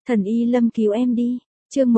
Thần Y Lâm cứu em đi. Chương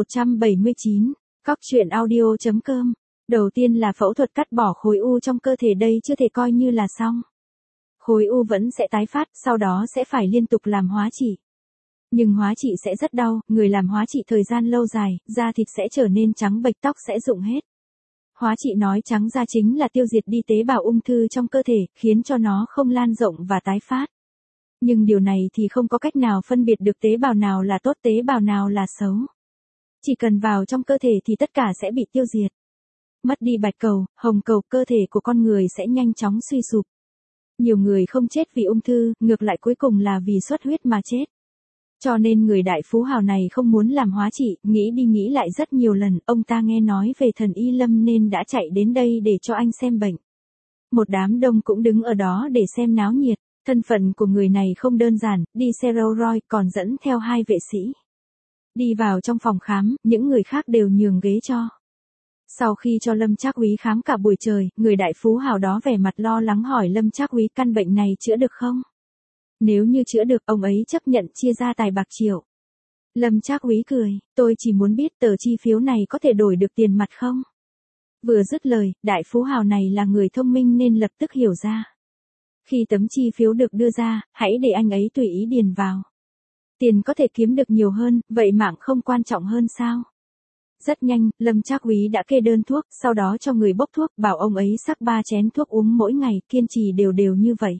179. Cóc truyện audio.com. Đầu tiên là phẫu thuật cắt bỏ khối u trong cơ thể, đây chưa thể coi như là xong. Khối u vẫn sẽ tái phát, sau đó sẽ phải liên tục làm hóa trị. Nhưng hóa trị sẽ rất đau, người làm hóa trị thời gian lâu dài, da thịt sẽ trở nên trắng bệch, tóc sẽ rụng hết. Hóa trị nói trắng ra chính là tiêu diệt đi tế bào ung thư trong cơ thể, khiến cho nó không lan rộng và tái phát. Nhưng điều này thì không có cách nào phân biệt được tế bào nào là tốt, tế bào nào là xấu. Chỉ cần vào trong cơ thể thì tất cả sẽ bị tiêu diệt. Mất đi bạch cầu, hồng cầu, cơ thể của con người sẽ nhanh chóng suy sụp. Nhiều người không chết vì ung thư, ngược lại cuối cùng là vì xuất huyết mà chết. Cho nên người đại phú hào này không muốn làm hóa trị, nghĩ đi nghĩ lại rất nhiều lần, ông ta nghe nói về thần Y Lâm nên đã chạy đến đây để cho anh xem bệnh. Một đám đông cũng đứng ở đó để xem náo nhiệt, thân phận của người này không đơn giản, đi xe Rolls Royce còn dẫn theo 2 vệ sĩ. Đi vào trong phòng khám, những người khác đều nhường ghế cho. Sau khi cho Lâm Trác Úy khám cả buổi trời, người đại phú hào đó vẻ mặt lo lắng hỏi Lâm Trác Úy căn bệnh này chữa được không? Nếu như chữa được, ông ấy chấp nhận chia ra tài bạc triệu. Lâm Trác Úy cười, tôi chỉ muốn biết tờ chi phiếu này có thể đổi được tiền mặt không? Vừa dứt lời, đại phú hào này là người thông minh nên lập tức hiểu ra. Khi tấm chi phiếu được đưa ra, hãy để anh ấy tùy ý điền vào. Tiền có thể kiếm được nhiều hơn, vậy mạng không quan trọng hơn sao? Rất nhanh, Lâm Trác Úy đã kê đơn thuốc, sau đó cho người bốc thuốc, bảo ông ấy xắc 3 chén thuốc uống mỗi ngày, kiên trì đều đều như vậy.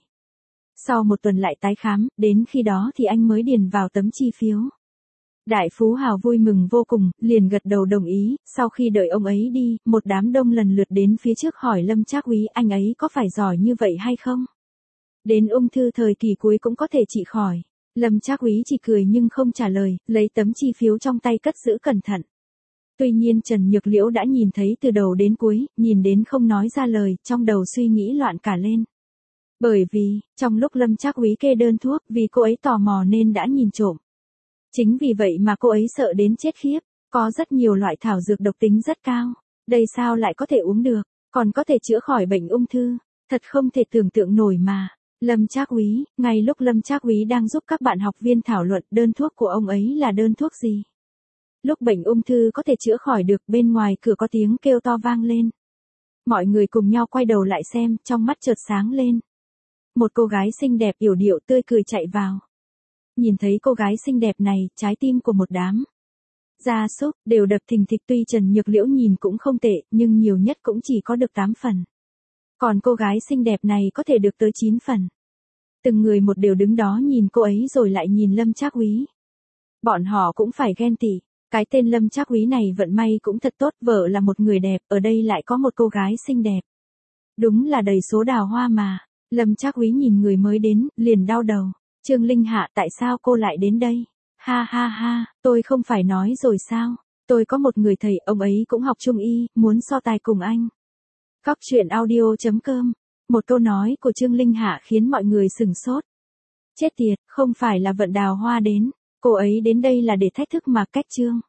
Sau 1 tuần lại tái khám, đến khi đó thì anh mới điền vào tấm chi phiếu. Đại phú hào vui mừng vô cùng, liền gật đầu đồng ý, sau khi đợi ông ấy đi, một đám đông lần lượt đến phía trước hỏi Lâm Trác Úy anh ấy có phải giỏi như vậy hay không? Đến ung thư thời kỳ cuối cũng có thể trị khỏi. Lâm Trác Úy chỉ cười nhưng không trả lời, lấy tấm chi phiếu trong tay cất giữ cẩn thận. Tuy nhiên Trần Nhược Liễu đã nhìn thấy từ đầu đến cuối, nhìn đến không nói ra lời, trong đầu suy nghĩ loạn cả lên. Bởi vì, trong lúc Lâm Trác Úy kê đơn thuốc, vì cô ấy tò mò nên đã nhìn trộm. Chính vì vậy mà cô ấy sợ đến chết khiếp, có rất nhiều loại thảo dược độc tính rất cao, đây sao lại có thể uống được, còn có thể chữa khỏi bệnh ung thư, thật không thể tưởng tượng nổi mà. Lâm Trác Úy, ngay lúc Lâm Trác Úy đang giúp các bạn học viên thảo luận đơn thuốc của ông ấy là đơn thuốc gì. Lúc bệnh ung thư có thể chữa khỏi được, bên ngoài cửa có tiếng kêu to vang lên. Mọi người cùng nhau quay đầu lại xem, trong mắt chợt sáng lên. Một cô gái xinh đẹp yểu điệu tươi cười chạy vào. Nhìn thấy cô gái xinh đẹp này, trái tim của một đám gia súc đều đập thình thịch, tuy Trần Nhược Liễu nhìn cũng không tệ, nhưng nhiều nhất cũng chỉ có được 8 phần. Còn cô gái xinh đẹp này có thể được tới 9 phần. Từng người một đều đứng đó nhìn cô ấy rồi lại nhìn Lâm Trác Úy. Bọn họ cũng phải ghen tị. Cái tên Lâm Trác Úy này vận may cũng thật tốt, vợ là một người đẹp, ở đây lại có một cô gái xinh đẹp. Đúng là đầy số đào hoa mà. Lâm Trác Úy nhìn người mới đến, liền đau đầu. Trương Linh Hạ, tại sao cô lại đến đây? Ha ha ha, tôi không phải nói rồi sao? Tôi có một người thầy, ông ấy cũng học trung y, muốn so tài cùng anh. Cóc truyện audio.com. Một câu nói của Trương Linh Hạ khiến mọi người sửng sốt. Chết tiệt, không phải là Vận Đào Hoa đến. Cô ấy đến đây là để thách thức mà cách Trương